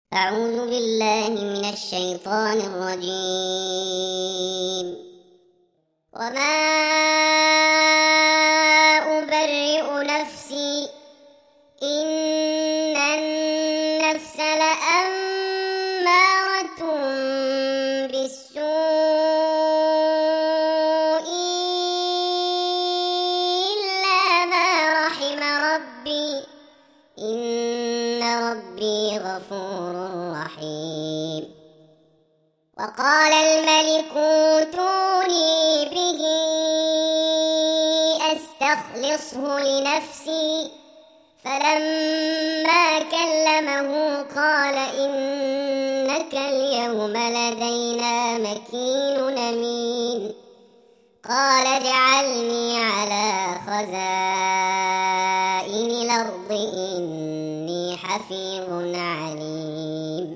أعوذ بالله من الشيطان الرجيم. وما أبرئ نفسي إن النفس لأمارة بالسوء إلا ما رحم ربي إن ربي غفور رحيم. وقال الملك اوتوني به أستخلصه لنفسي فلما كلمه قال إنك اليوم لدينا مكين أمين. قال اجعلني على خزائن الأرض إني حفيظ عليم.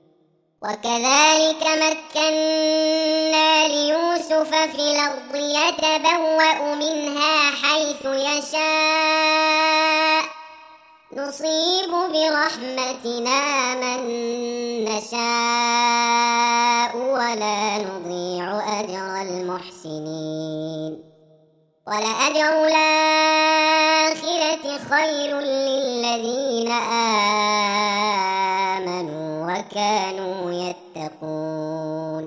وكذلك مكنا ليوسف في الأرض يتبوأ منها حيث يشاء نصيب برحمتنا من نشاء ولا نضيع أجر المحسنين. ولأجر الآخرة خير للذين آمنوا وكانوا يتقون.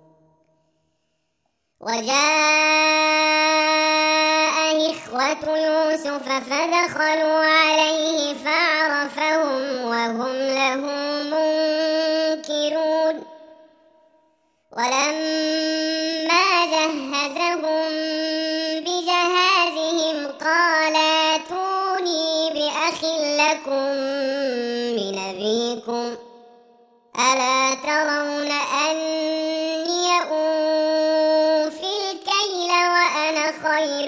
وجاء إخوة يوسف فدخلوا عليه فعرفهم وهم له منكرون. ولما جهزهم بجهازهم قال ائتوني بأخ لكم من أبيكم ألا ترون أني أوفي الكيل وأنا خير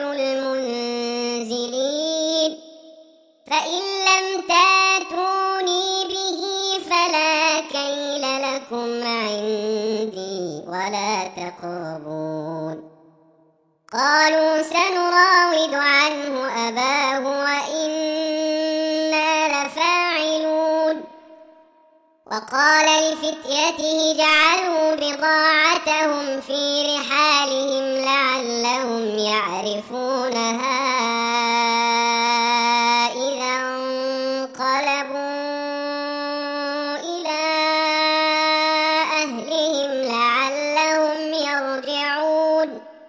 المنزلين. فإن لم تاتوني به فلا كيل لكم عندي ولا تقربون. قالوا سنراود عنه أباه وإنا لفاعلون. وقال لفتيته جعلوا بضاعتهم في رحالهم لعلهم يعرفونها إذا انقلبوا إلى أهلهم لعلهم يرجعون.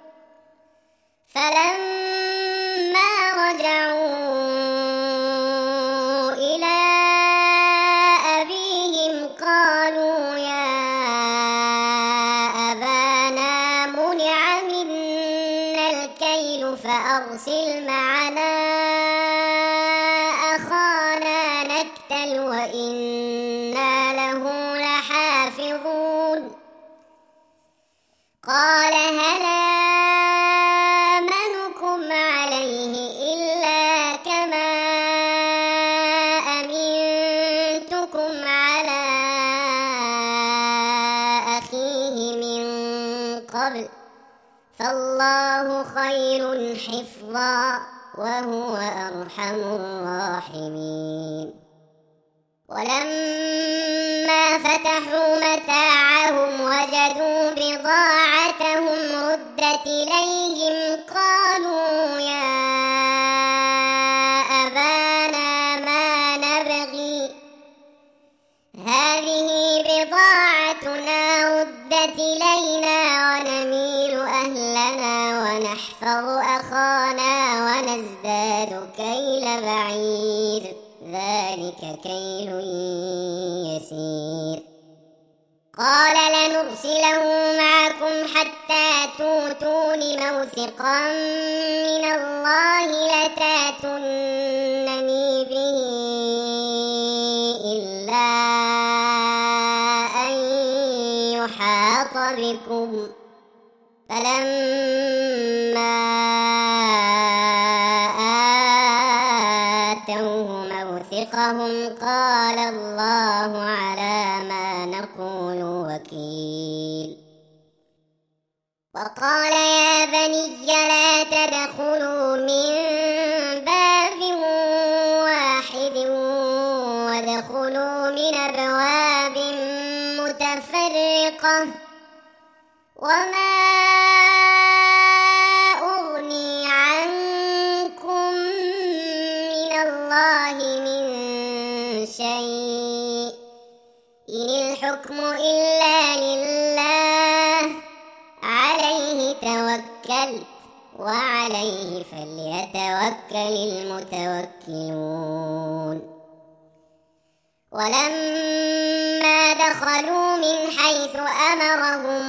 فلما رجعوا إلى أبيهم قالوا يا أبانا منع منا الكيل فأرسل معنا أخانا نكتل وإنا له لحافظون. قال هل آمنكم عليه إلا كما أمنتكم على أخيه من قبل فالله خير حفظا وهو أرحم الراحمين. ولما فتحوا متاعهم وجدوا بضاعتهم ردت إليهم قالوا يا أبانا ما نبغي هذه بضاعتنا ردت إلينا ونميل أهلنا ونحفظ أخانا ونزداد كيل بعير ذلك كيل يسير. قال لنرسله معكم حتى تؤتون موثقا من الله لتاتونني به إلا أن يحاط بكم. فلما آتوه موثقهم قال الله على ما نقول وكيل. وقال يا بني لا تدخلوا من باب واحد وادخلوا من أبواب ثواب متفرقة وما أغني عنكم من الله من شيء إن الحكم إلا لله عليه توكلت وعليه فليتوكل المتوكلون ولما دخلوا من حيث أمرهم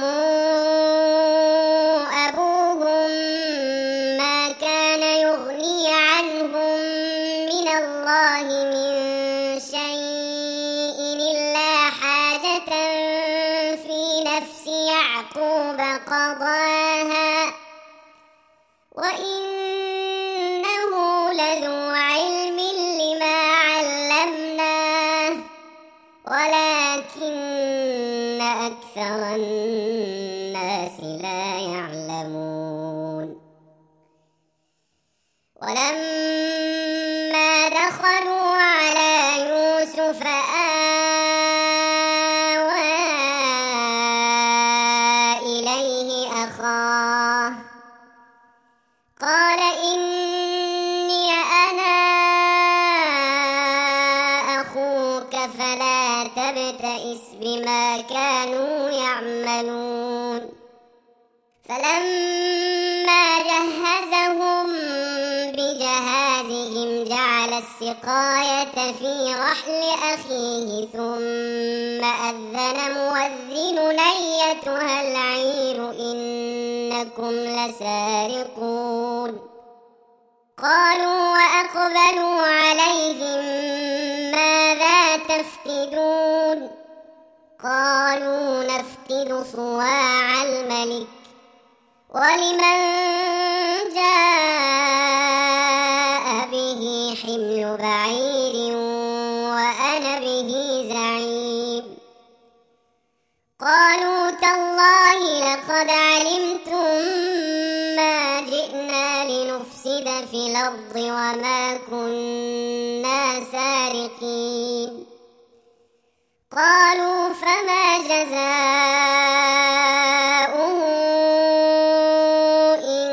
أبوهم ما كان يغني عنهم من الله من شيء إلا حاجة في نفس يعقوب قضاها وإنه لذو علم لما علمناه ولكن أكثر الناس لا يعلمون ولما دخلوا على يوسف آوى إليه أخاه قال إني أنا أخوك فلا تبتئس بما كانوا يعملون فلما جهزهم بجهازهم جعل السقاية في رحل أخيه ثم أذن مؤذن أيتها العير إنكم لسارقون قالوا وأقبلوا عليهم ماذا تفقدون قالوا نفقد صواع الملك ولمن جاء به حمل بعير وأنا به زعيم قالوا تالله لقد علمتم ما جئنا لنفسد في الأرض وما كنا سارقين قالوا فما جزاؤه إن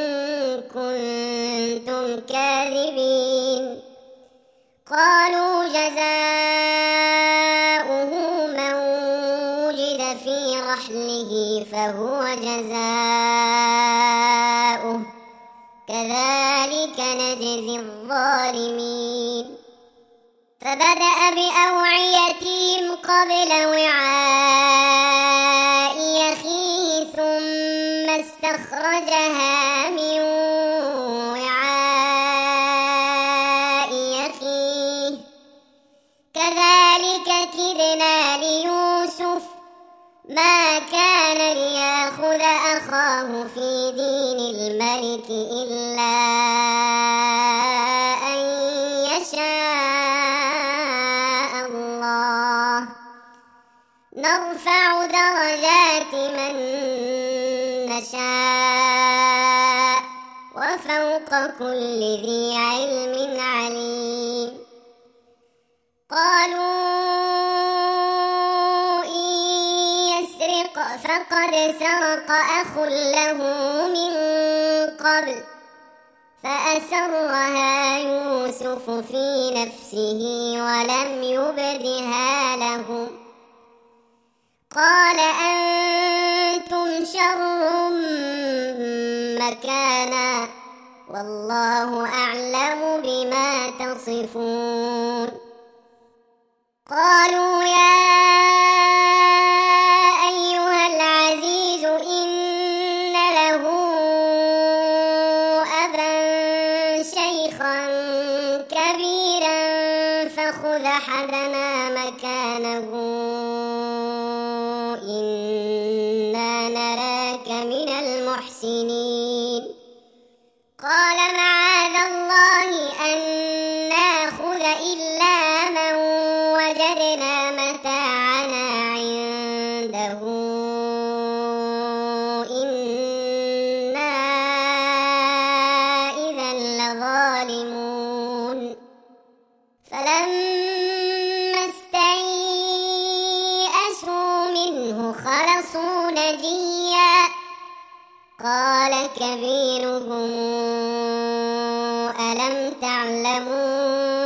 كنتم كاذبين قالوا جزاؤه من وجد في رحله فهو جزاؤه كذلك نجزي الظالمين فبدأ بأوعيتهم قبل وعاء أخيه ثم استخرجها من وعاء أخيه كذلك كدنا ليوسف ما كان ليأخذ أخاه في دين الملك إلا أن يشاء الله نرفع درجات من نشاء وفوق كل ذي علم عليم قالوا إن يسرق فقد سرق أخ له من قبل فأسرها يوسف في نفسه ولم يبدها لهم قال أنتم شر مكانا والله أعلم بما تصفون قالوا يا أيها العزيز إن له أبا شيخا كبيرا فخذ أحدنا مكانه إنا نراك من المحسنين قال معاذ الله أن نأخذ إلا من وجدنا متاعنا عنده إنا إذا لظالمون فلما استيئسوا نجيا قال كبيرهم ألم تعلموا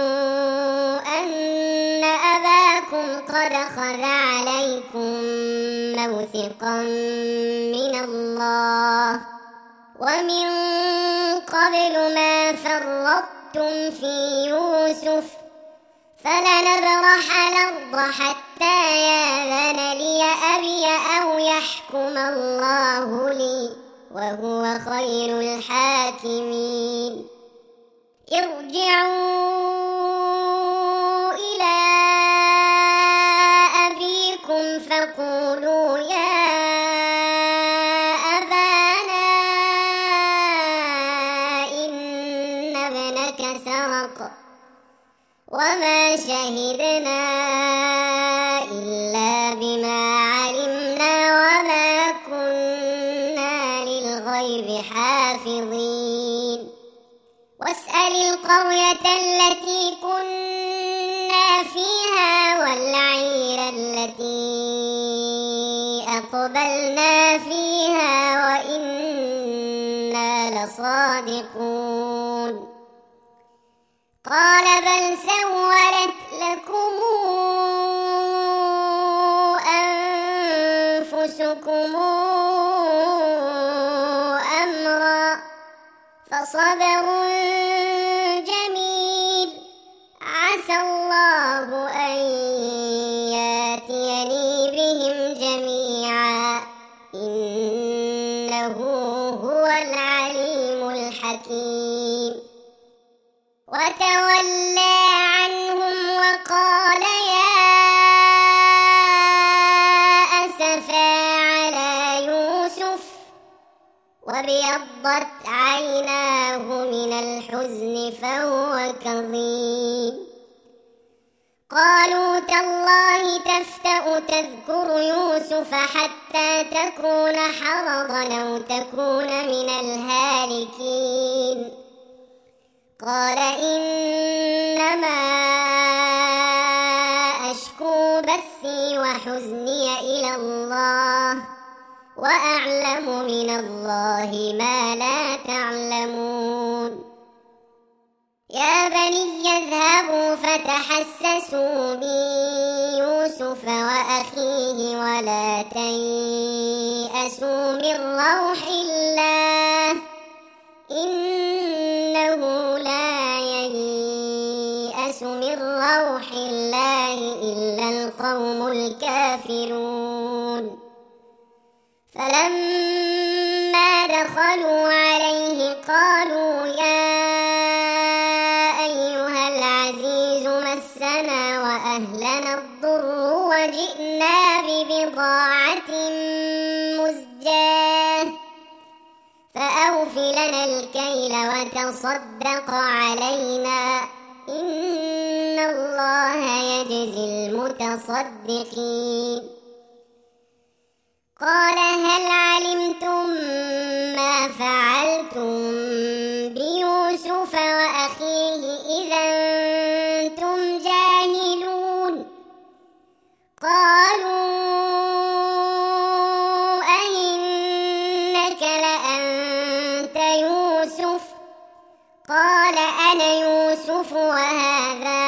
أن أباكم قد أخذ عليكم موثقا من الله ومن قبل ما فرطتم في يوسف فلنبرح الأرض حتى يأذن لي أبي أو يحكم الله لي وهو خير الحاكمين ارجعوا إلى أبيكم فقولوا يا أبانا إن ابنك سرق وما شهدنا إلا بما علمنا وما كنا للغيب حافظين واسأل القرية التي كنا فيها والعير التي أقبلنا فيها وإنا لصادقون قال بل سولت لكم أنفسكم أمرا فصبر جميل عسى الله أن يأتيني بهم جميعا إنه هو العليم الحكيم وتولى عنهم وقال يا أسفا على يوسف وابيضت عيناه من الحزن فهو كظيم قالوا تالله تفتأ تذكر يوسف حتى تكون حرضا أو تكون من الهالكين قال إنما أشكو بثي وحزني إلى الله وأعلم من الله ما لا تعلمون يا بني اذهبوا فتحسسوا من يوسف وأخيه ولا تيأسوا من روح الله إنه لا ييأس من روح الله إلا القوم الكافرون فلما دخلوا عليه قالوا يا أيها العزيز مسنا وأهلنا الضر وجئنا ببضاعة مزجاة فأوف لنا الكيل وتصدق علينا إن الله يجزي المتصدقين قال هل علمتم ما فعلتم بيوسف وأخيه إذا أنتم جاهلون قالوا أئنك لأنت يوسف قال أنا يوسف وهذا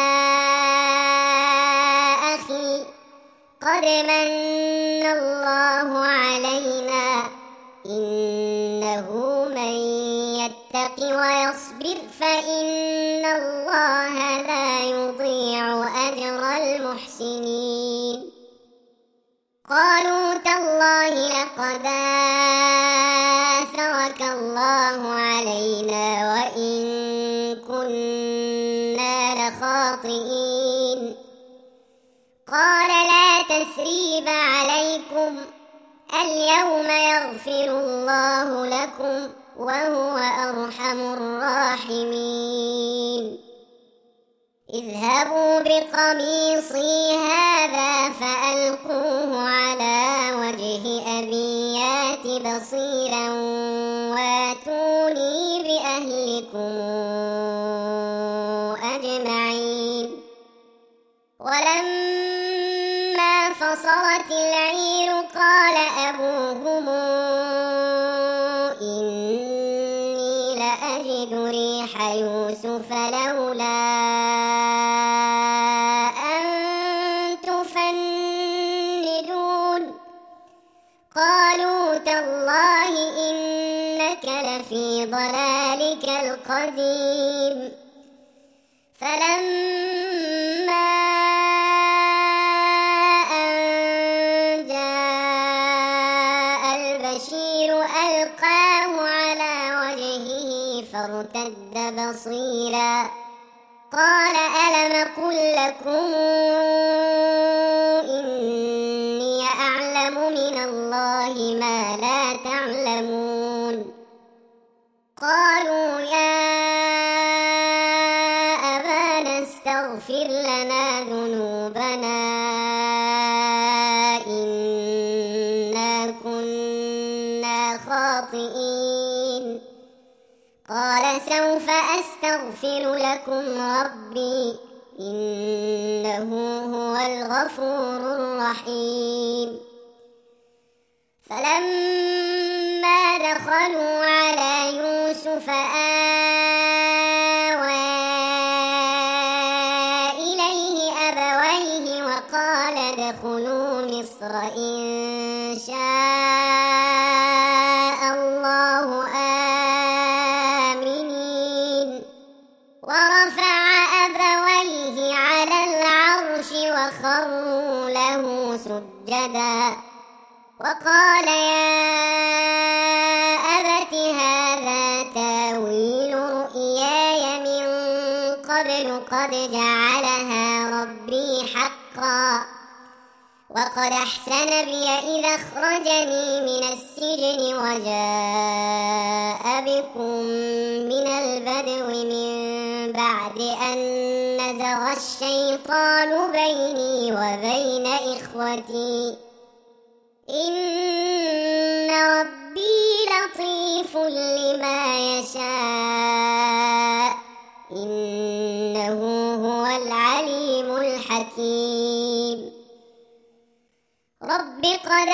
أخي قد من الله علينا إنه من يتق ويصبر فإن الله لا يضيع أجر المحسنين قالوا تالله لقد آثرك الله علينا وإن كنا لخاطئين قال لا تثريب عليكم اليوم يغفر الله لكم وهو أرحم الراحمين اذهبوا بقميصي هذا فألقوه على وجه أبي يات بصيرا واتوني بأهلكم أجمعين ولما فصلت العير قال أبوهم إني لأجد ريح يوسف لولا أن تفندون قالوا تالله إنك لفي ضلالك القديم فلما أن جاء البشير ألقاه على وجهه فارتد بصيرا قال ألم أقل لكم إني أعلم من الله ما لا تعلمون قالوا يا أبانا استغفر لنا ذنوبنا إنا كنا خاطئين قال سوف أستغفر لكم ربي إنه هو الغفور الرحيم فلما دخلوا على يوسف آوى إليه أبويه وقال ادخلوا مصر إن شاء الله آمنين ورفع أبويه على العرش وخروا له سجدا وقال يا أبت هذا تاويل رؤياي من قبل قد جعلها ربي حقا وقد أحسن بي إذا أخرجني من السجن وجاء بكم من البدو من بعد أن نزغ الشيطان بيني وبين إخوتي إن ربي لطيف لما يشاء إنه هو العليم الحكيم رب قد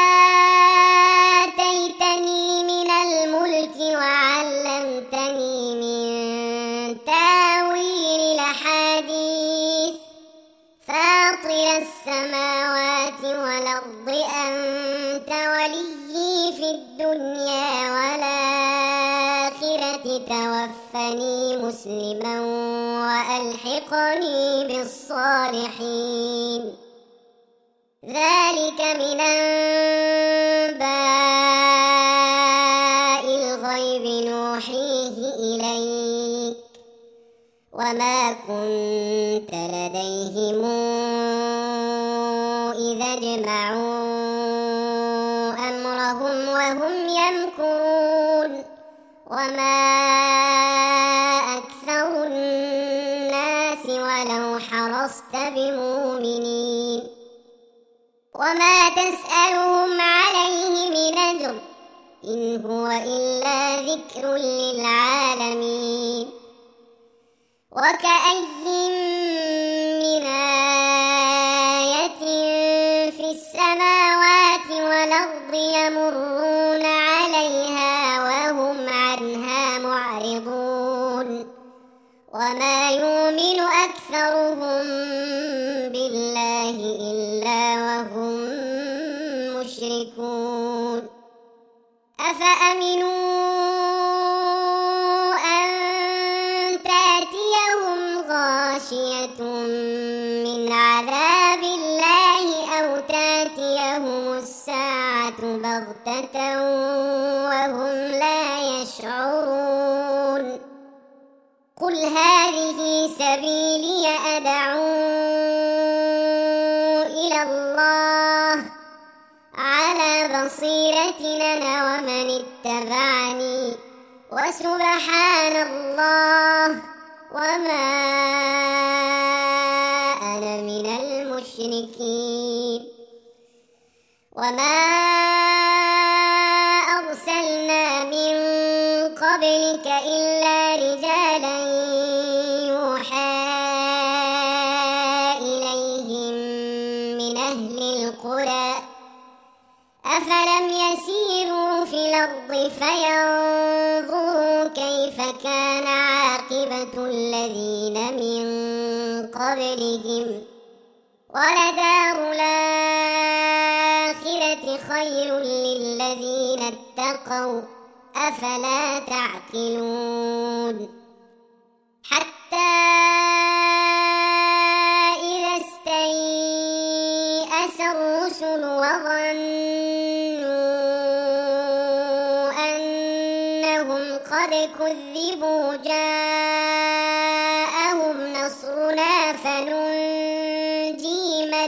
آتيتني من الملك وعلمتني من تاويل الأحاديث فاطر السماوات والأرض أنت وليي في الدنيا والآخرة توفني مسلما وألحقني بالصالحين ذلك من أنباء الغيب نوحيه إليك وما كنت لديهم إذا اجمعوا أمرهم وهم يمكرون وما أكثر الناس ولو حرصت بمؤمنين وما تسألهم عليه من أجر إن هو إلا ذكر للعالمين وكأي من آية في السماوات والأرض يمرون عليها وهم عنها معرضون وما يؤمن أكثرهم بالله إلا وهم مشركون أفأمنوا أن تأتيهم غاشية من عذاب الله أو تأتيهم الساعة بغتة وهم لا يشعرون قل هذه سبيلي أدعو إلى الله على بصيرة أنا ومن اتبعني وسبحان الله وما أنا من المشركين وما أرسلنا من قبلك إلا رجالا يوحى إليهم من أهل القرى أفلم يسيروا في الأرض فينظروا كيف كان عاقبة الذين من قبلهم ولدار الآخرة خير للذين اتقوا أفلا تعقلون حتى إذا استيأس الرسل وظنوا أنهم قد كذبوا جاءهم نصرنا فننجي من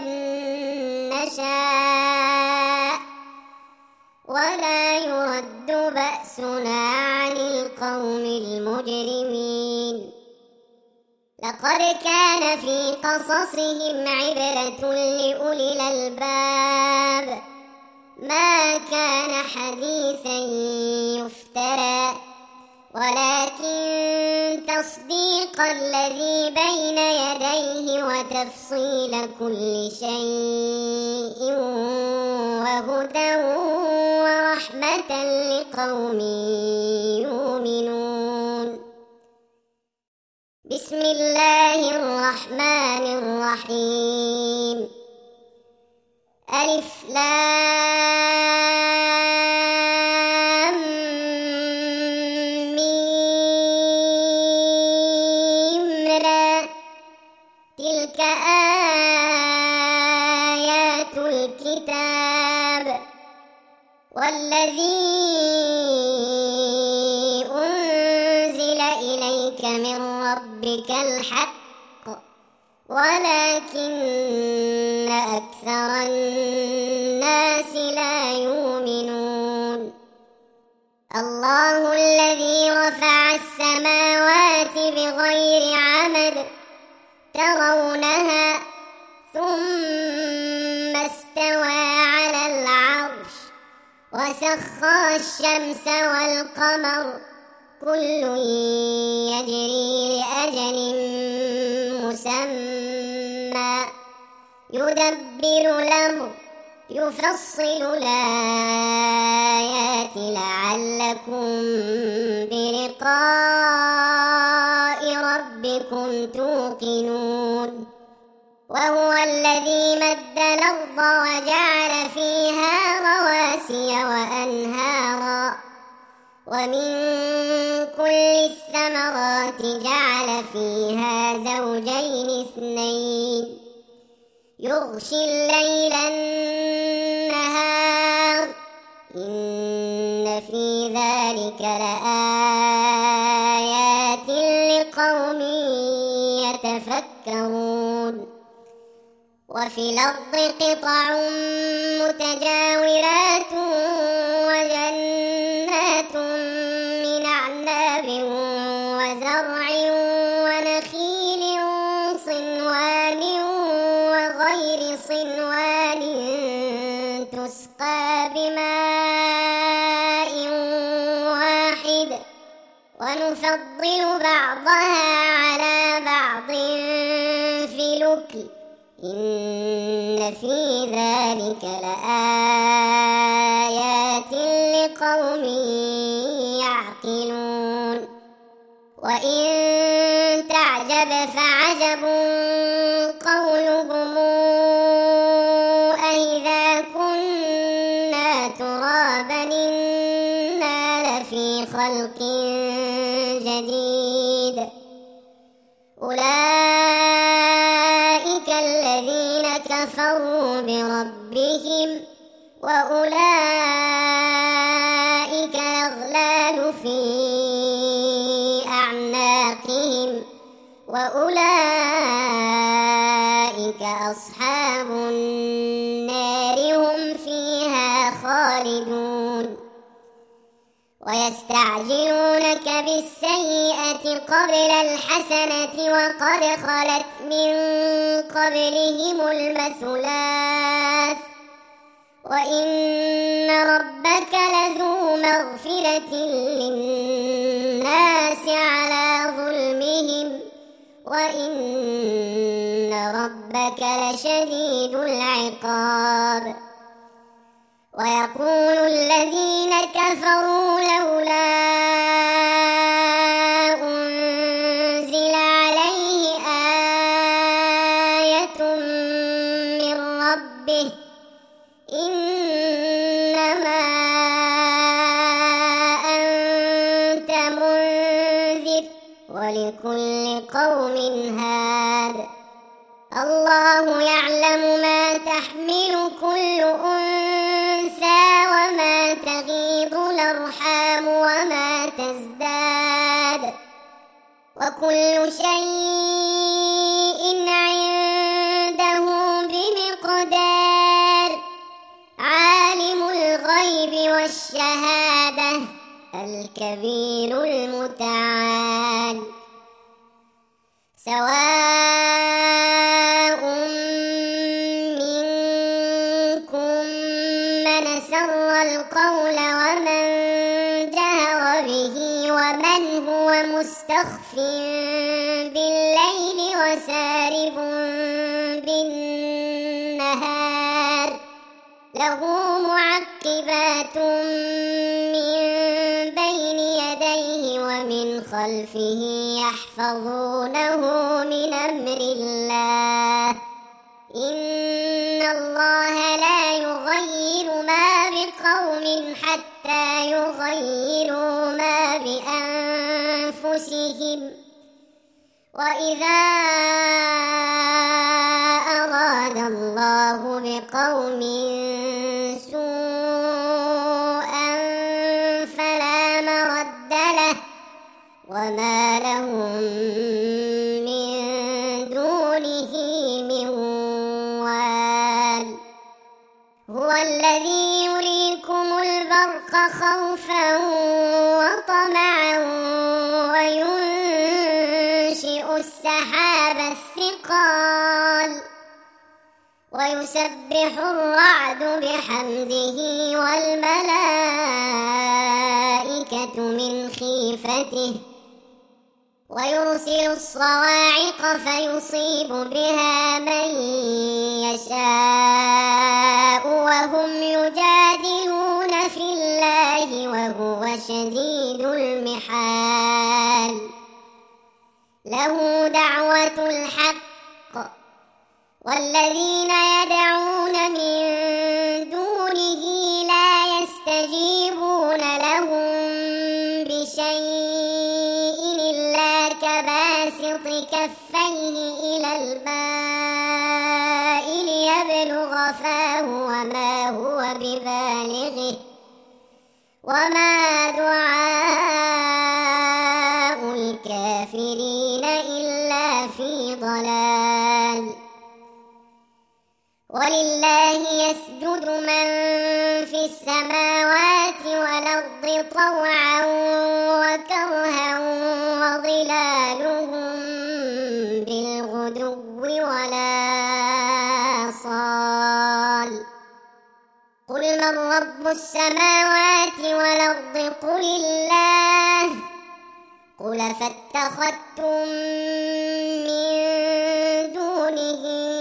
نشاء ولا يرد بأسنا عن القوم المجرمين لقد كان في قصصهم عبرة لأولي الألباب ما كان حديثا يفترى ولكن تصديق الذي بين يديه وتفصيل كل شيء وهدى ورحمة لقوم يؤمنون بسم الله الرحمن الرحيم ألف لام ميم را تلك آيات الكتاب والذي أنزل إليك من ربك الحق ولكن أكثر الناس لا يؤمنون الله الذي رفع السماوات بغير عمد ترونها ثم استوى على العرش وسخر الشمس والقمر كل يجري لأجل مسمى يدبر الأمر يفصل الآيات لعلكم بلقاء ربكم توقنون وهو الذي مد الأرض وجعل فيها رواسي وأنهارا ومن كل الثمرات جعل فيها زوجين اثنين يغشي الليل النهار إن في ذلك لآيات لقوم يتفكرون وفي الأرض قطع متجاورات وجنات من أعناب وزرع ونخيل صنوان وغير صنوان تسقى بماء واحد ونفضل بعضها على بعض في الأكل إن في ذلك لآيات لقوم يعقلون وإن تعجب فعجب قولهم أإذا كنا ترابا إنا لفي خلق جديد أولئك الذين كفروا بربهم وأولئك الأغلال في أعناقهم وأولئك أصحاب النار هم فيها خالدون ويستعجلونك بالسيئة قبل الحسنة وقد خلت من قبلهم المثلات وإن ربك لذو مغفرة للناس على ظلمهم وإن ربك لشديد العقاب العقاب ويقول الذين كفروا لولا أنزل عليه آية من ربه إنما أنت منذر ولكل قوم هاد الله يعلم ما تحمل كل أنثى وما تغيض الأرحام وما تزداد وكل شيء عنده بمقدار عالم الغيب والشهادة الكبير المتعال سواء منكم من سر القول ومن جهر به ومن هو مستخف بالليل وسارب بالنهار له معقبات من بين يديه ومن خلفه يحفظونه من أمر الله إن الله لا يغير ما بقوم حتى يغيروا ما بأنفسهم وإذا أراد الله بقوم سوءا فلا مرد له وما لهم من دونه من وال هو الذي يريكم البرق خوفا وطمعا وينشئ السحاب الثقال ويسبح الرعد بحمده والملائكة من خيفته ويرسل الصواعق فيصيب بها من يشاء وهم يجادلون في الله وهو شديد المحال له دعوة الحق والذين يدعون من دونه لا يستجيبون لهم بشيء إلا كباسط كفيه إلى الماء ليبلغ فاه وما هو ببالغه وما دعاء الكافرين إلا في ضلال ولله يسجد من في السماوات والأرض طوعا وكرها وظلالهم بالغدو ولا صال قل من رب السماوات والأرض قل الله قل فاتخذتم من دونه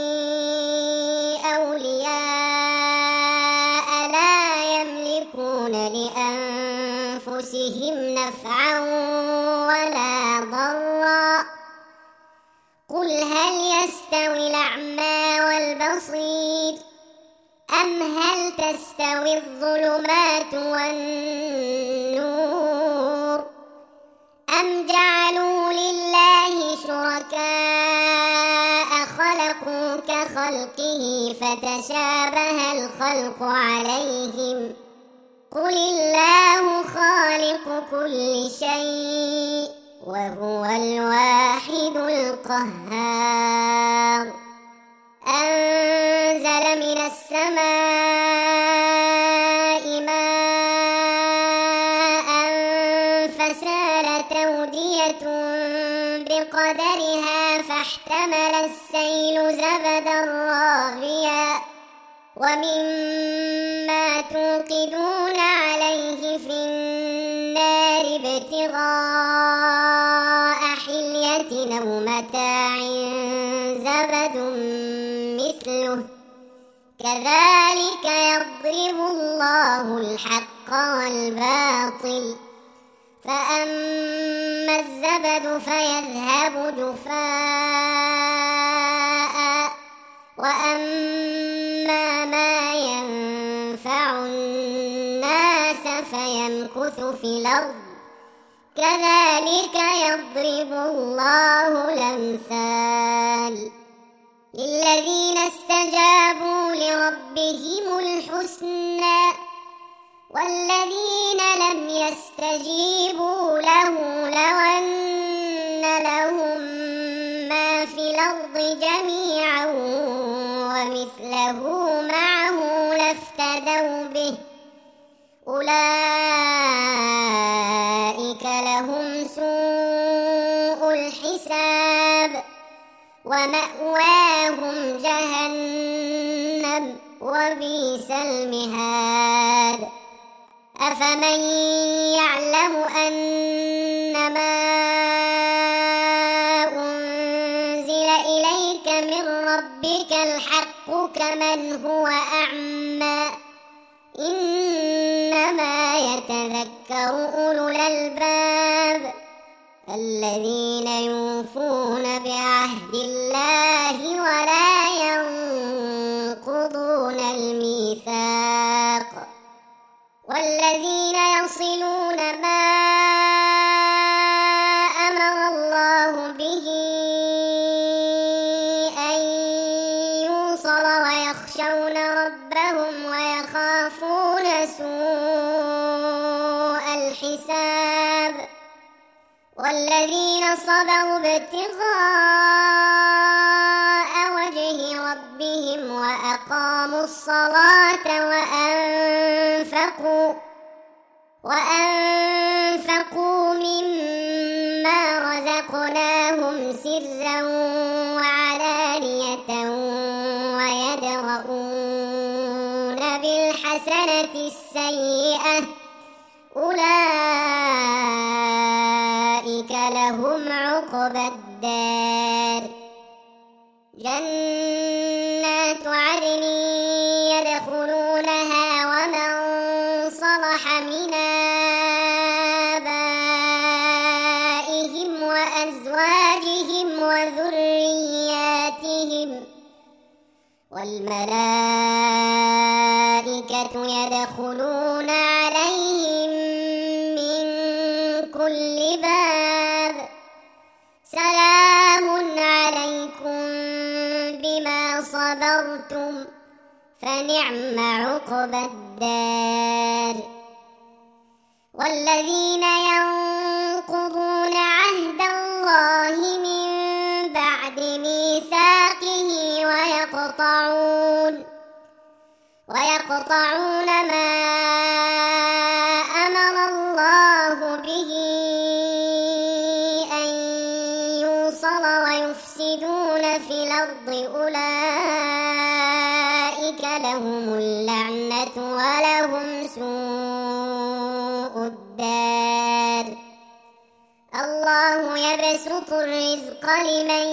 أولياء لا يملكون لأنفسهم نفعا ولا ضرا قل هل يستوي الأعمى والبصير أم هل تستوي الظلمات والنور أم جعلوا لله شركاء خلقوا كخلقه فتشابه الخلق عليهم قل الله خالق كل شيء وهو الواحد القهار أنزل من السماء ماء فسالت أودية بقدرها فاحتمل السيل زبدا رابيا ومما توقدون عليه في النار ابتغاء حلية أو متاع زبد مثله كذلك يضرب الله الحق والباطل فأما الزبد فيذهب جفاء وأما ما ينفع الناس فيمكث في الأرض كذلك يضرب الله الأمثال للذين استجابوا لربهم الحسنى والذين لم يستجيبوا له لو أن لهم ما في الأرض جميعا ومثله معه لافتدوا به أولئك لهم سوء الحساب ومأواهم جهنم وبئس المهاد أفمن يعلم أنما أنزل إليك من ربك الحق كمن هو أعمى إنما يتذكر أولو الألباب الذين يوفون بعهد الله ولا ينقضون الميثاق والذين يصلون ما أمر الله به أن يوصل ويخشون ربهم ويخافون سوء الحساب والذين صبروا ابتغاء وجه ربهم وأقاموا الصلاة وأنفقوا مما رزقناهم سرا وعلانية ويدرؤون بالحسنة السيئة أولئك لهم عقبى الدار جنات عدن يدخلونها ومن صلح من آبائهم وأزواجهم وذرياتهم والملائكة يدخلون عليهم من كل باب سلام عليكم بما صبرتم فنعم عقبى الدار والذين ينقضون عهد الله من بعد ميثاقه ويقطعون ما أمر الله به أن يوصل ويفسدون في الأرض أولئك لهم اللعنة ولهم سوء الدار الله يبسط الرزق لمن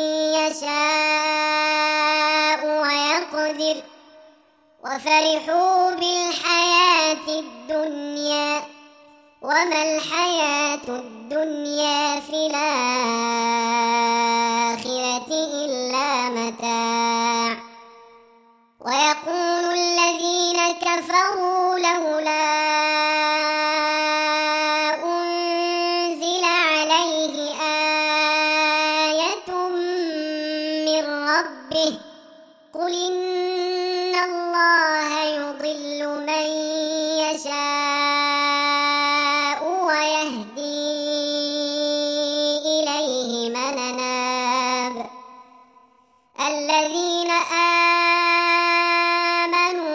يشاء ويقدر وفرحوا بالحياة الدنيا وما الحياة الدنيا في الآخرة إلا متاع ويقول الذين كفروا لولا أنزل عليه آية من ربه قل إن الله يضل من يشاء ويهدي إليه من أناب الذين آمنوا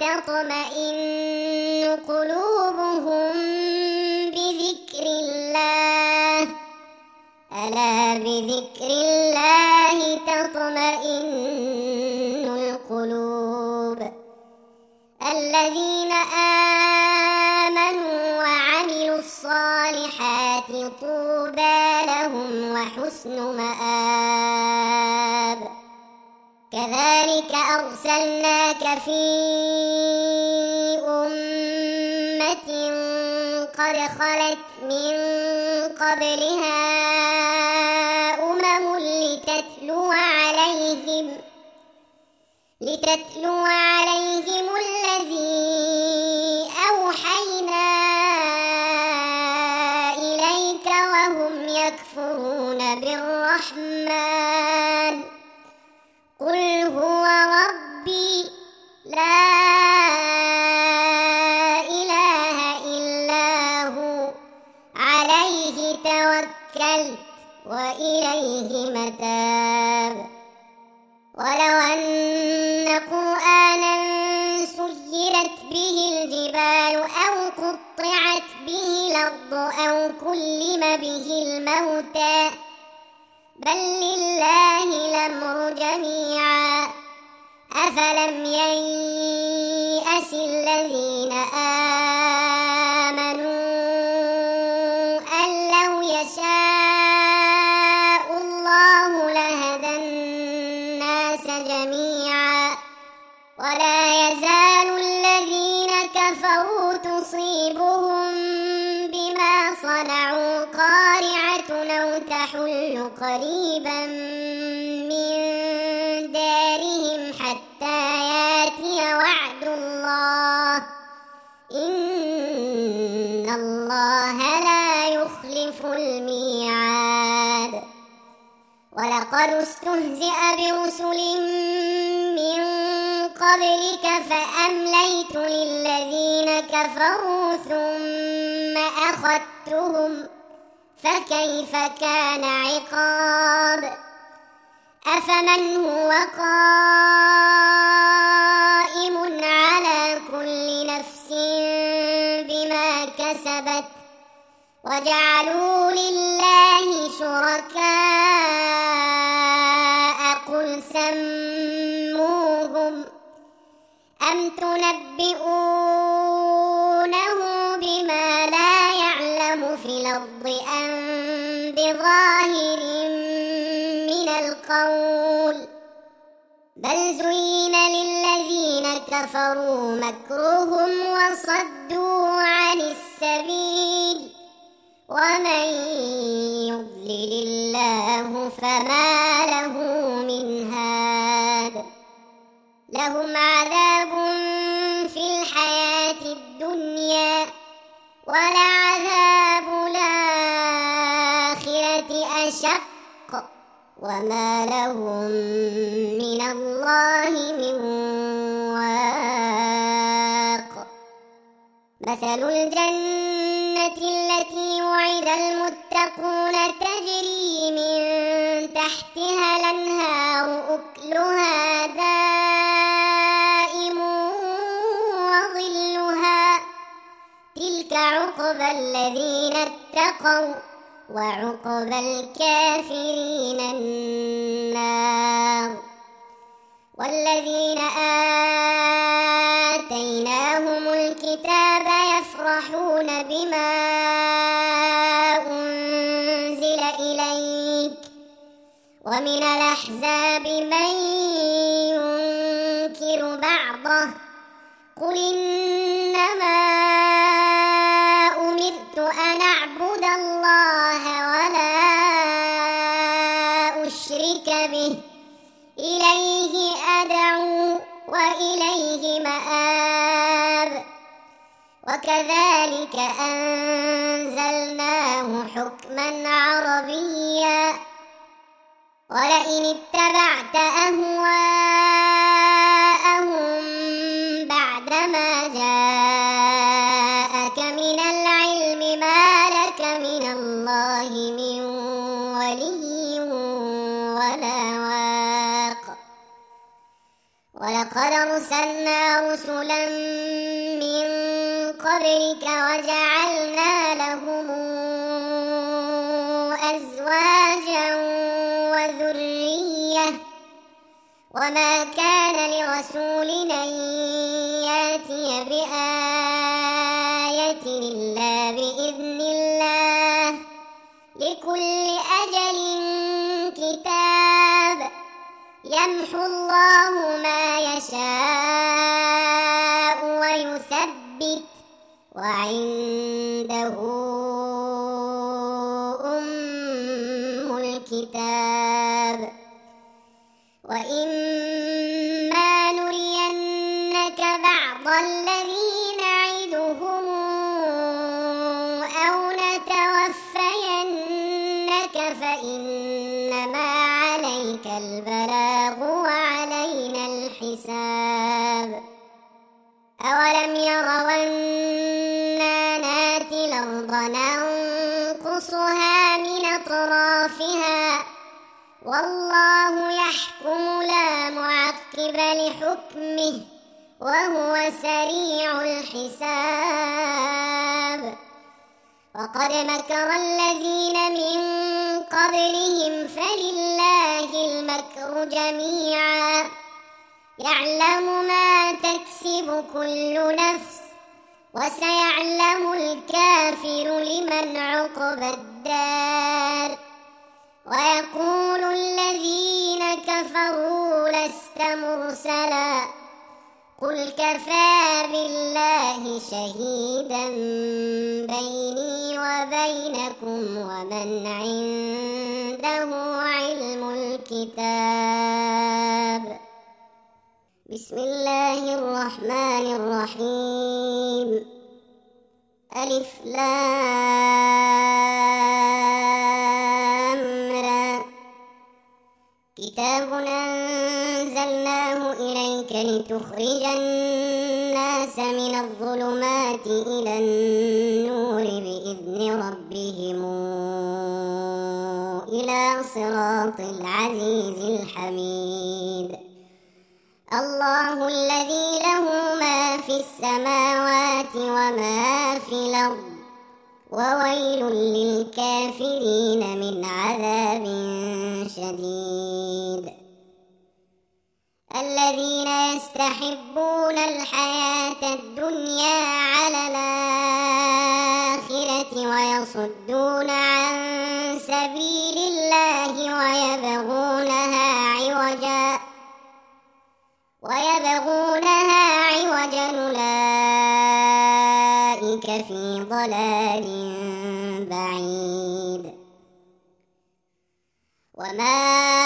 وتطمئن قلوبهم بذكر الله ألا بذكر الله تطمئن القلوب الذين آمنوا وعملوا الصالحات طوبى لهم وحسن مآب وكذلك أرسلناك في أمة قد خلت من قبلها أمم لتتلو عليهم الذي أوحينا إليك وهم يكفرون بالرحمن قل هو ربي لا إله إلا هو عليه توكلت وإليه متاب ولو أن قرآنا سيرت به الجبال أو قطعت به الأرض أو كلم به الموتى بل لله الأمر جميعا أفلم ييأس الذين آمنوا أن لو يشاء الله لهدى الناس جميعا ولا يزال الذين كفروا تصيبهم بما صنعوا قارعة أو تحل قريبا من دارهم حتى ياتي وعد الله إن الله لا يخلف الميعاد ولقد استهزئ برسل من قبلك فأمليت للذين كفروا ثم أخذتهم فكيف كان عقاب أفمن هو قائم على كل نفس بما كسبت وجعلوا لله شركاء قل سموهم أم تنبئونه بما لا يعلم في الأرض أم بظاهر من القول بل زين للذين كفروا مكرهم وصدوا عن السبيل ومن يضلل الله فما له من هاد لهم عذاب في الحياة الدنيا ولعذاب الآخرة أشق وما لهم من الله من واق مثل الجنة التي وعد المتقون تجري من تحتها الأنهار أكلها دائم وظلها تلك عقبى الذين اتقوا وعقبى الكافرين النار والذين آتيناهم الكتاب يفرحون بما أنزل إليك ومن الأحزاب من ينكر بعضه قل إنما أمرت أن أعبد الله ولا أشرك به إليه أدعو وإليه مآب وكذلك أنزلناه حكما عربيا ولئن اتبعت أهواءهم بعدما جاءك من العلم ما لك من الله من ولي ولا واق ولقد أرسلنا رسلا من قبلك وجعلنا لهم أزواجا وذرية وما كان لرسول أن يأتي بآية إلا بإذن الله لكل أجل كتاب يمحو الله ما يشاء ويثبت وعنده أم الكتاب وإما نرينك بعض الذي نعدهم أو نتوفينك فإنما عليك البلاغ وعلينا الحساب أولم يروا أنا ناتي الأرض ننقصها من أطرافها والله يحكم لا معقب لحكمه وهو سريع الحساب وقد مكر الذين من قبلهم فلله المكر جميعا يعلم ما تكسب كل نفس وسيعلم الكافر لمن عقبى الدار ويقول الذين كفروا لست مرسلا قل كفى بالله شهيدا بيني وبينكم ومن عنده علم الكتاب بسم الله الرحمن الرحيم ألف لام را كتاب أنزلناه إليك لتخرج الناس من الظلمات إلى النور بإذن ربهم إلى صراط العزيز الحميد الله الذي له ما في السماوات وما في الأرض وويل للكافرين من عذاب شديد الذين يستحبون الحياة الدنيا على الآخرة ويصدون عن سبيل الله ويبغونها عوجا أولئك في ضلال بعيد وما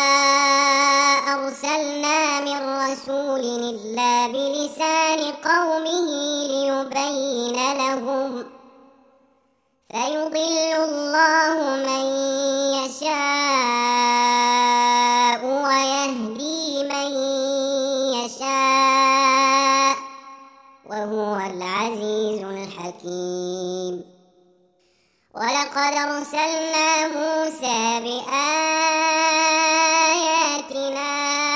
أرسلنا من رسول إلا بلسان قومه ليبين لهم فيضل الله من يشاء ويهدي من يشاء وهو العزيز الحكيم ولقد أرسلنا موسى بآياتنا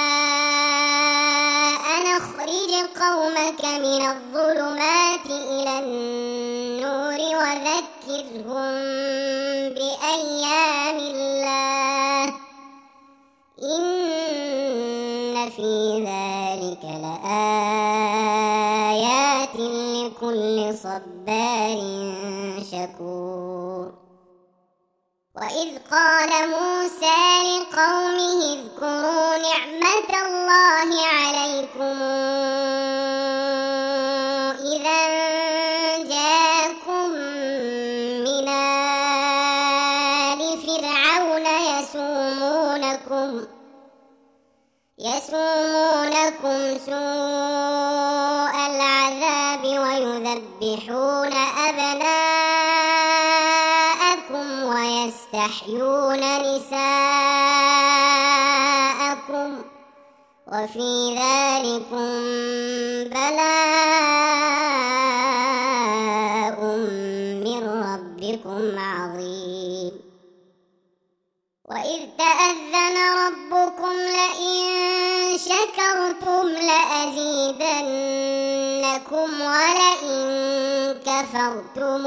أن أخرج قومك من الظلمات إلى النور وذكرهم بأيام الله إن في ذلك لآيات لكل صبار شكور وإذ قال موسى لقومه اذكروا نعمة الله عليكم إذا جاءكم من آل فرعون يسومونكم سوء العذاب ويذبحون أبناءكم ويستحيون نساءكم وفي ذلكم بلاء من ربكم عظيم وإذ تأذن ربكم لئن شكرتم لأزيدنكم ولئن كفرتم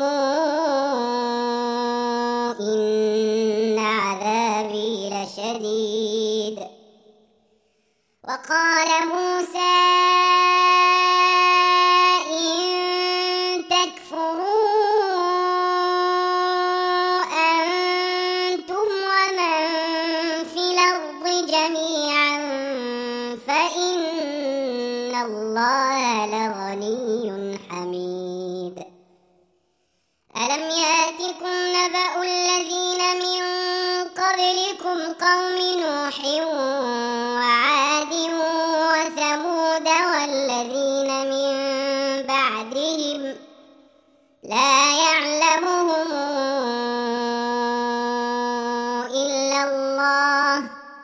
إن عذابي لشديد وقال موسى إن تكفروا أنتم ومن في الأرض جميعا لا يعلمهم إلا الله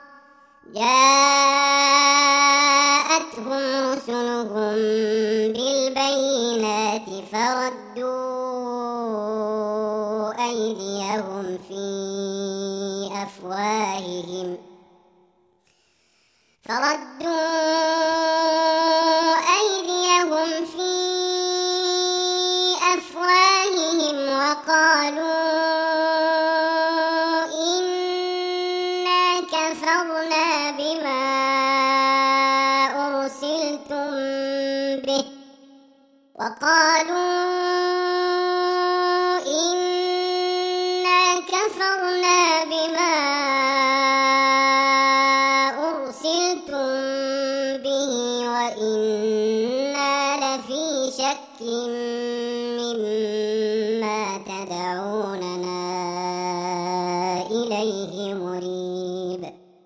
جاءتهم رسلهم بالبينات فردوا أيديهم في أفواههم وقالوا إنا كفرنا بما أرسلتم به وإنا لفي شك مما تدعوننا إليه مريب.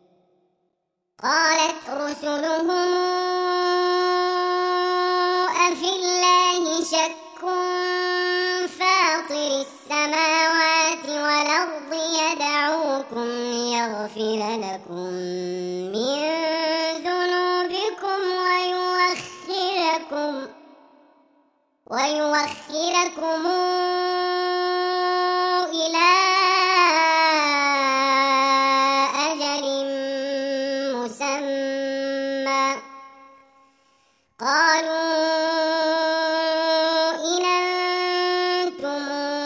قالت رسلهم أفي الله شك فاطر السماوات والأرض يدعوكم ليغفر لكم من ذنوبكم ويوخركم إلى أجل مسمى. قالوا إن أنتم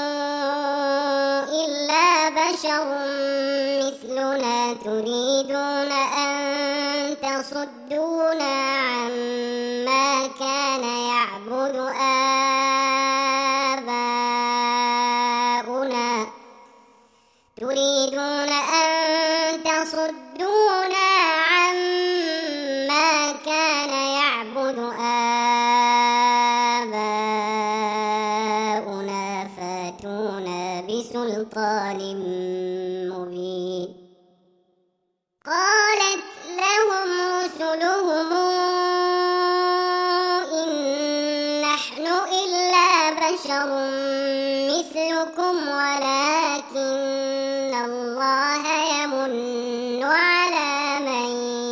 إلا بشر مثلنا تريدون أن تصدونا عما كان يعبد آباؤنا فاتونا بسلطان مبين. قالت لهم رسلهم إن نحن إلا بشر مثلكم ولكن الله يمن على من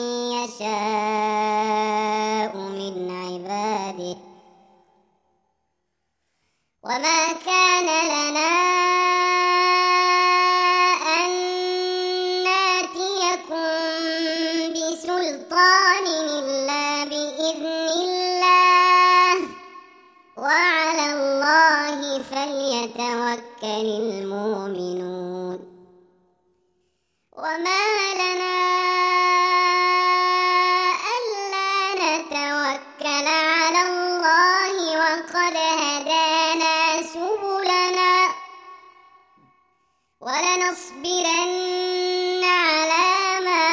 يشاء من عباده وما كان لنا أن ناتيكم بسلطان إلا بإذن الله وعلى الله فليتوكل المؤمنون. وما لنا ألا نتوكل على الله وقد هدانا سبلنا ولنصبرن على ما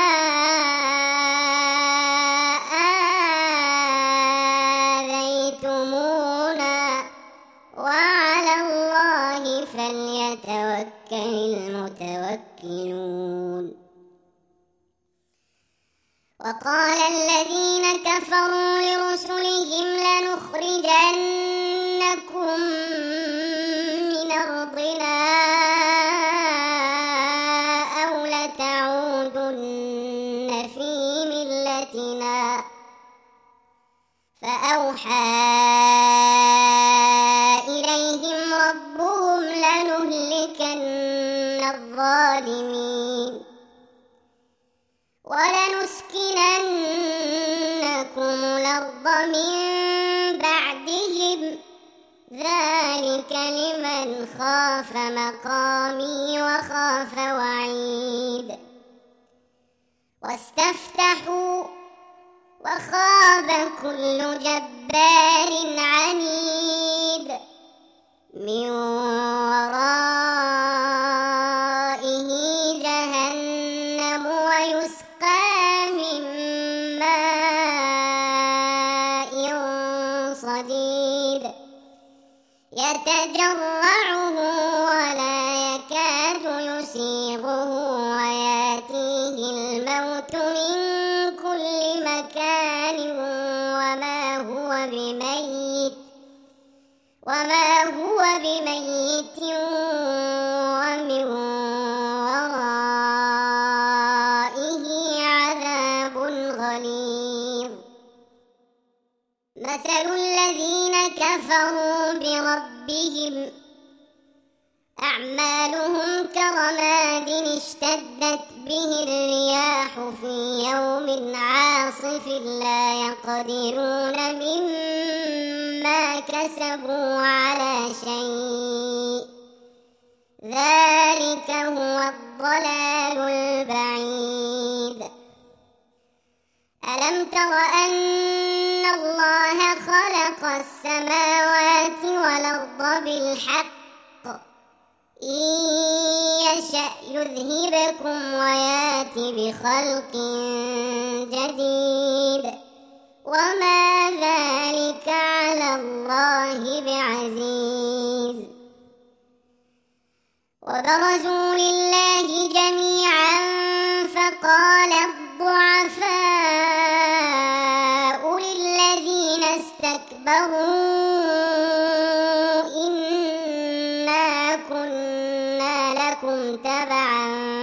آذيتمونا وعلى الله فليتوكل المتوكلون. وقال الذين كفروا لرسلهم لنخرجنكم من أرضنا أو لتعودن في ملتنا فأوحى إليهم ربهم لنهلكن الظالمين ولنسكننكم الأرض من بعدهم ذلك لمن خاف مقامي وخاف وعيد. واستفتحوا وخاب كل جبار عنيد من ورائه جهنم ويسقى من ماء صديد يتجرعه ولا يكاد يسيغه ويأتيه الموت من كل مكان وما هو بميت ومن ورائه عذاب غليظ مثل الذين كفروا بربهم أعمالهم كرماد اشتدت به الرياح في يوم عاصف لا يقدرون مما كسبوا على شيء ذلك هو الضلال البعيد ألم تر أن الله خلق السماوات والأرض بالحق إن يشأ يذهبكم ويات بخلق جديد وما ذلك على الله بعزيز وبرزوا لله جميعا فقال الضعفاء للذين استكبروا تبعا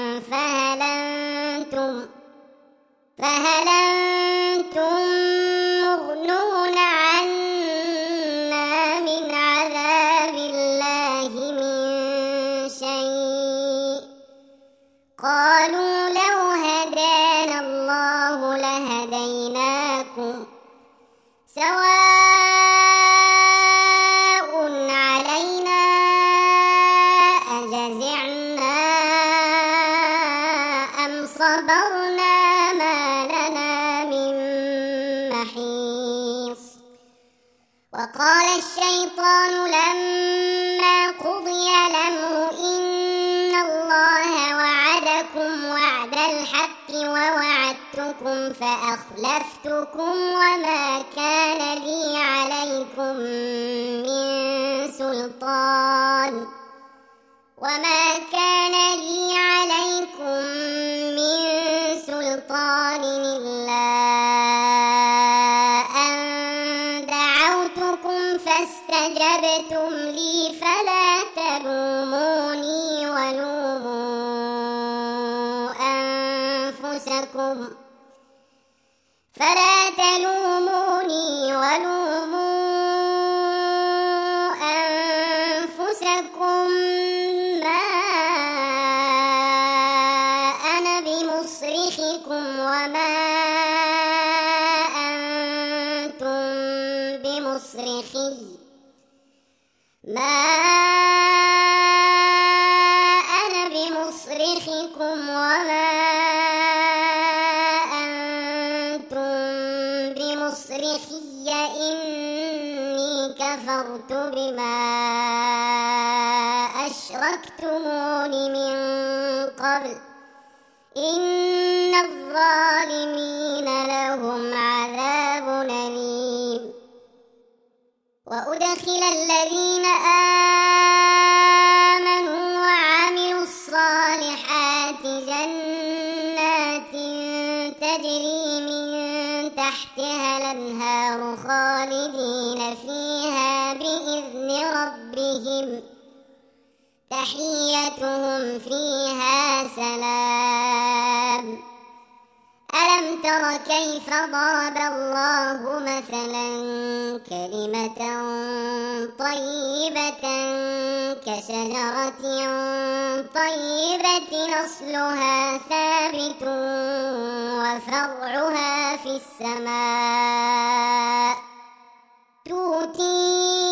فهل أنتم مغنون عنا من عذاب الله من شيء قالوا لو هدانا الله لهديناكم سواء علينا أجزعنا صبرنا ما لنا من محيص وقال الشيطان لما قضي الأمر إن الله وعدكم وعد الحق ووعدتكم فأخلفتكم وما كان لي عليكم إلا أن دعوتكم فاستجبتم لي فلا تلوموني ولوموا أنفسكم ما أنا بمصرخكم وما أنتم بمصرخي إني كفرت بما أشركتمون من قبل إن الظالمين لهم عذاب أليم وأدخل الذين آمنوا وعملوا الصالحات جنات تجري من تحتها الأنهار خالدين فيها بإذن ربهم تحيتهم فيها سلام ألم تر كيف ضرب الله مثلا كلمة طيبة كشجرة طيبة أصلها ثابت وفرعها في السماء تؤتي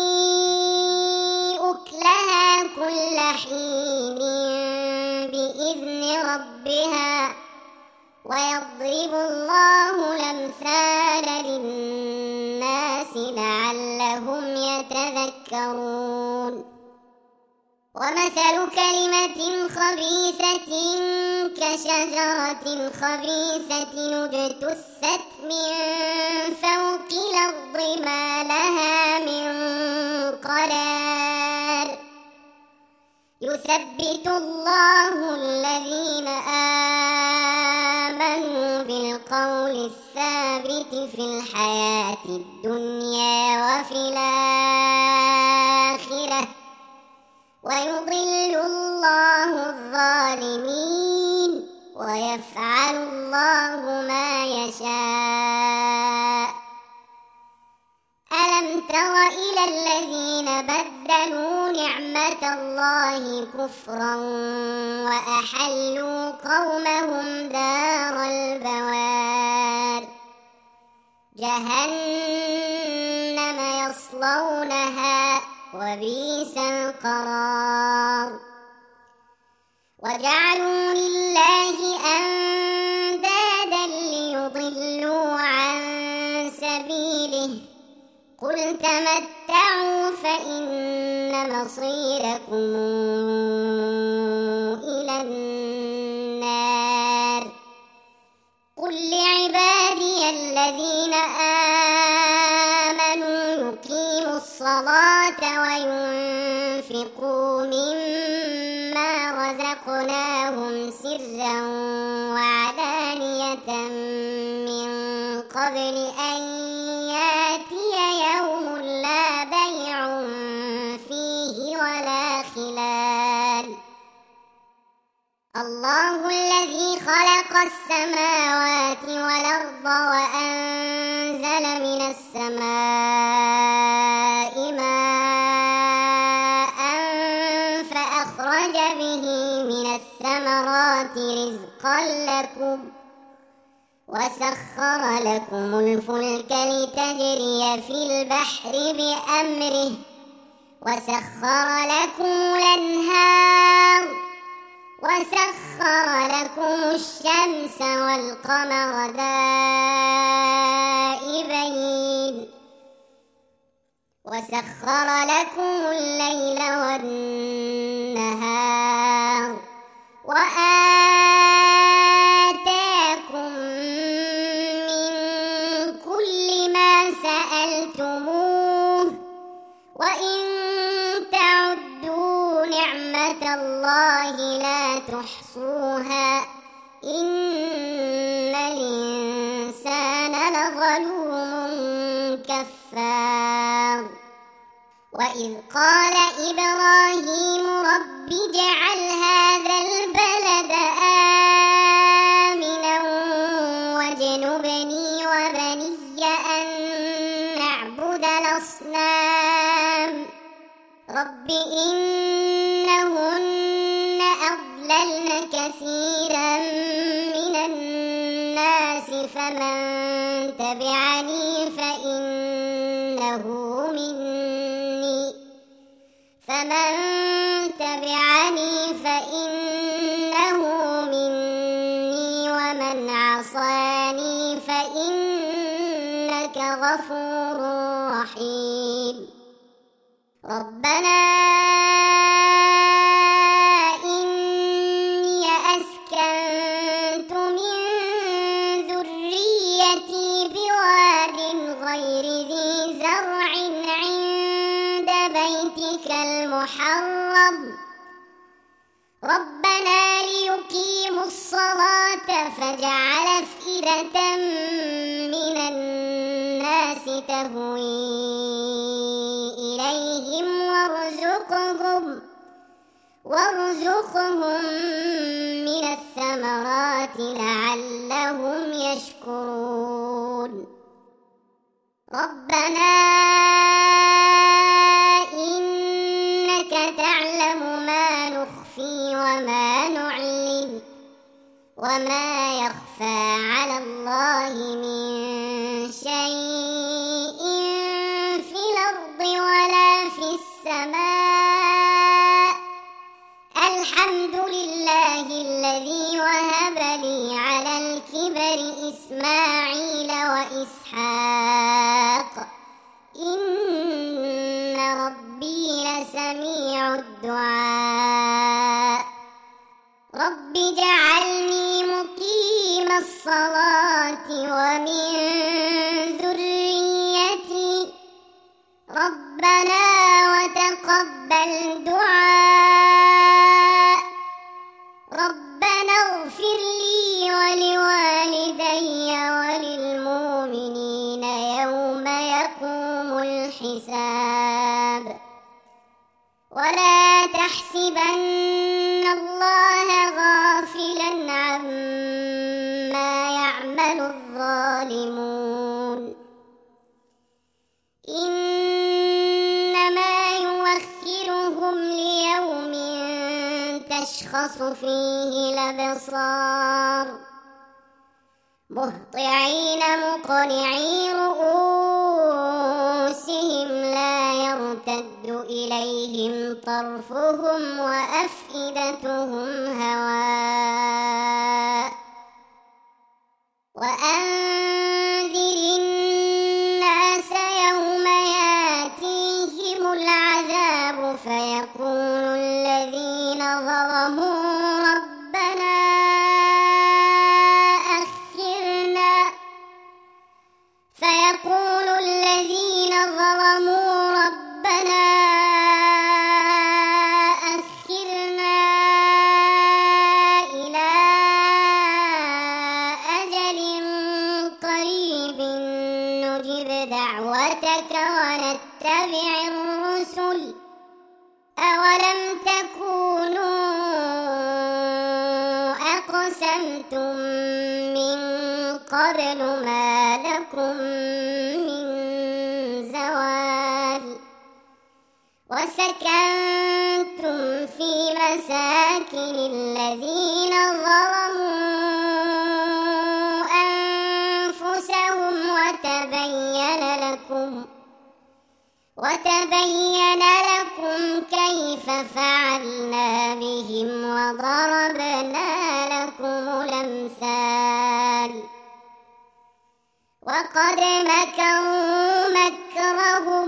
أكلها كل حين بإذن ربها ويضرب الله الأمثال للناس لعلهم يتذكرون ومثل كلمة خبيثة كشجرة خبيثة اجتثت من فوق الأرض ما لها من قرار يثبت الله الذين آمنوا بالقول الثابت في الحياة الدنيا وفي الآخرة ويضل الله الظالمين ويفعل الله ما يشاء. ألم تر إلى الذين بدلوا نعمة الله كفرا وأحلوا قومهم دار البوار جهنم يصلونها وبئس القرار. وجعلوا لله أندادا ليضلوا عن سبيله قل تمتعوا فإن مصيركم إلى النار. قل لعبادي الذين آمنوا يقيموا الصلاة وينفقوا مما رزقناهم سرا وعلانية من قبل أن يأتي يوم لا بيع فيه ولا خلال. الله الذي خلق السماوات والأرض وأنزل من السماء ماء فأخرج به من الثمرات رزقا لكم وسخر لكم الفلك لتجري في البحر بأمره وسخر لكم الأنهار وسخر لكم الشمس والقمر دائبين وسخر لكم الليل والنهار وآتاكم من كل ما سألتموه وإن تعدوا نعمة الله لا تحصوها إن الإنسان لظلوم كفار. وإذ قال إبراهيم رب اجعل هذا البلد آمنا واجنبني وبني أن نعبد الأصنام رب إنهن أضللن كثيرا من الناس فمن تبعني فإنه مني ومن عصاني فإنك غفور رحيم. ربنا إني أسكنت من ذريتي بواد غير ذي زرع عند بيتك المحرم ربنا ليقيموا الصلاة فاجعل أفئدة من الناس تهوي إليهم وارزقهم من الثمرات لعلهم يشكرون. ربنا إنك تعلم ما نخفي وما نعلن وما يخفى على الله من شيء في الأرض ولا في السماء الحمد لله الذي وهب لي على الكبر إسماعيل وإسحاق إن ربي لسميع الدعاء. رب اجعلني مقيم الصلاة ومن ذريتي ربنا وتقبل دعاء. ربنا اغفر لي ولوالدي وللمؤمنين يوم يقوم الحساب. ولا تحسبن الله غافلا عما يعمل الظالمون إنما يؤخرهم ليوم تشخص فيه الأبصار مهطعين مقنعي رؤوسهم لا يرتد إليهم طرفهم وأفئدتهم هواء وأنذر الناس يوم ياتيهم العذاب فيقول الذين ظلموا ربنا أخرنا إلى أجل قريب نجب دعوتك ونتبع الرسل أولم تكونوا أقسمتم من قبل ما لكم من زوال وسكنتم في مساكن الذين ظلموا أنفسهم وتبين لكم كيف فعلنا بهم وضربنا لكم الأمثال وقد مكروا مكرهم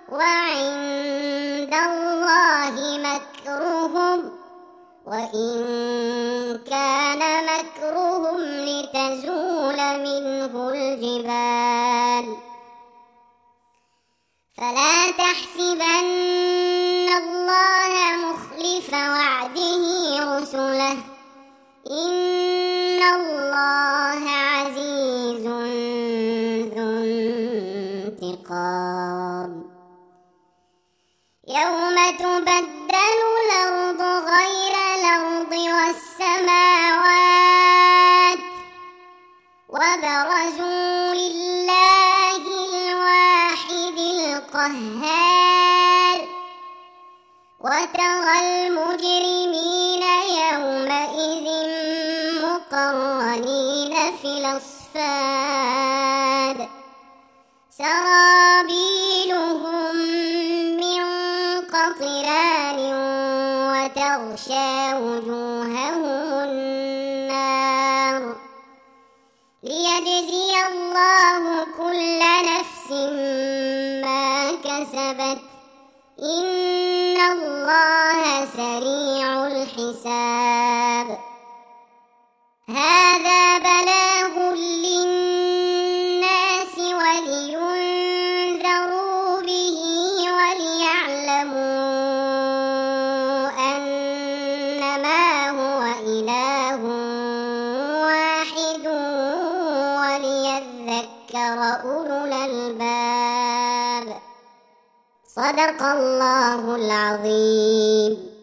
وعند الله مكرهم وإن كان مكرهم لتزول منه الجبال فلا تحسبن الله مخلف وعده رسله إن الله عزيز ذو انتقام يوم تبدل الأرض غير الأرض والسماوات وبرزوا لله الواحد القهار وترى المجرمين يومئذ مقرنين في الأصفاد سرابيلهم من قطران وتغشى وجوههم النار ليجزي الله كل نفس ما كسبت إن الله سريع الحساب هذا بلاغ للناس ولينذروا به وليعلموا أنما هو إله واحد وليذكر أولو الألباب صدق الله العظيم.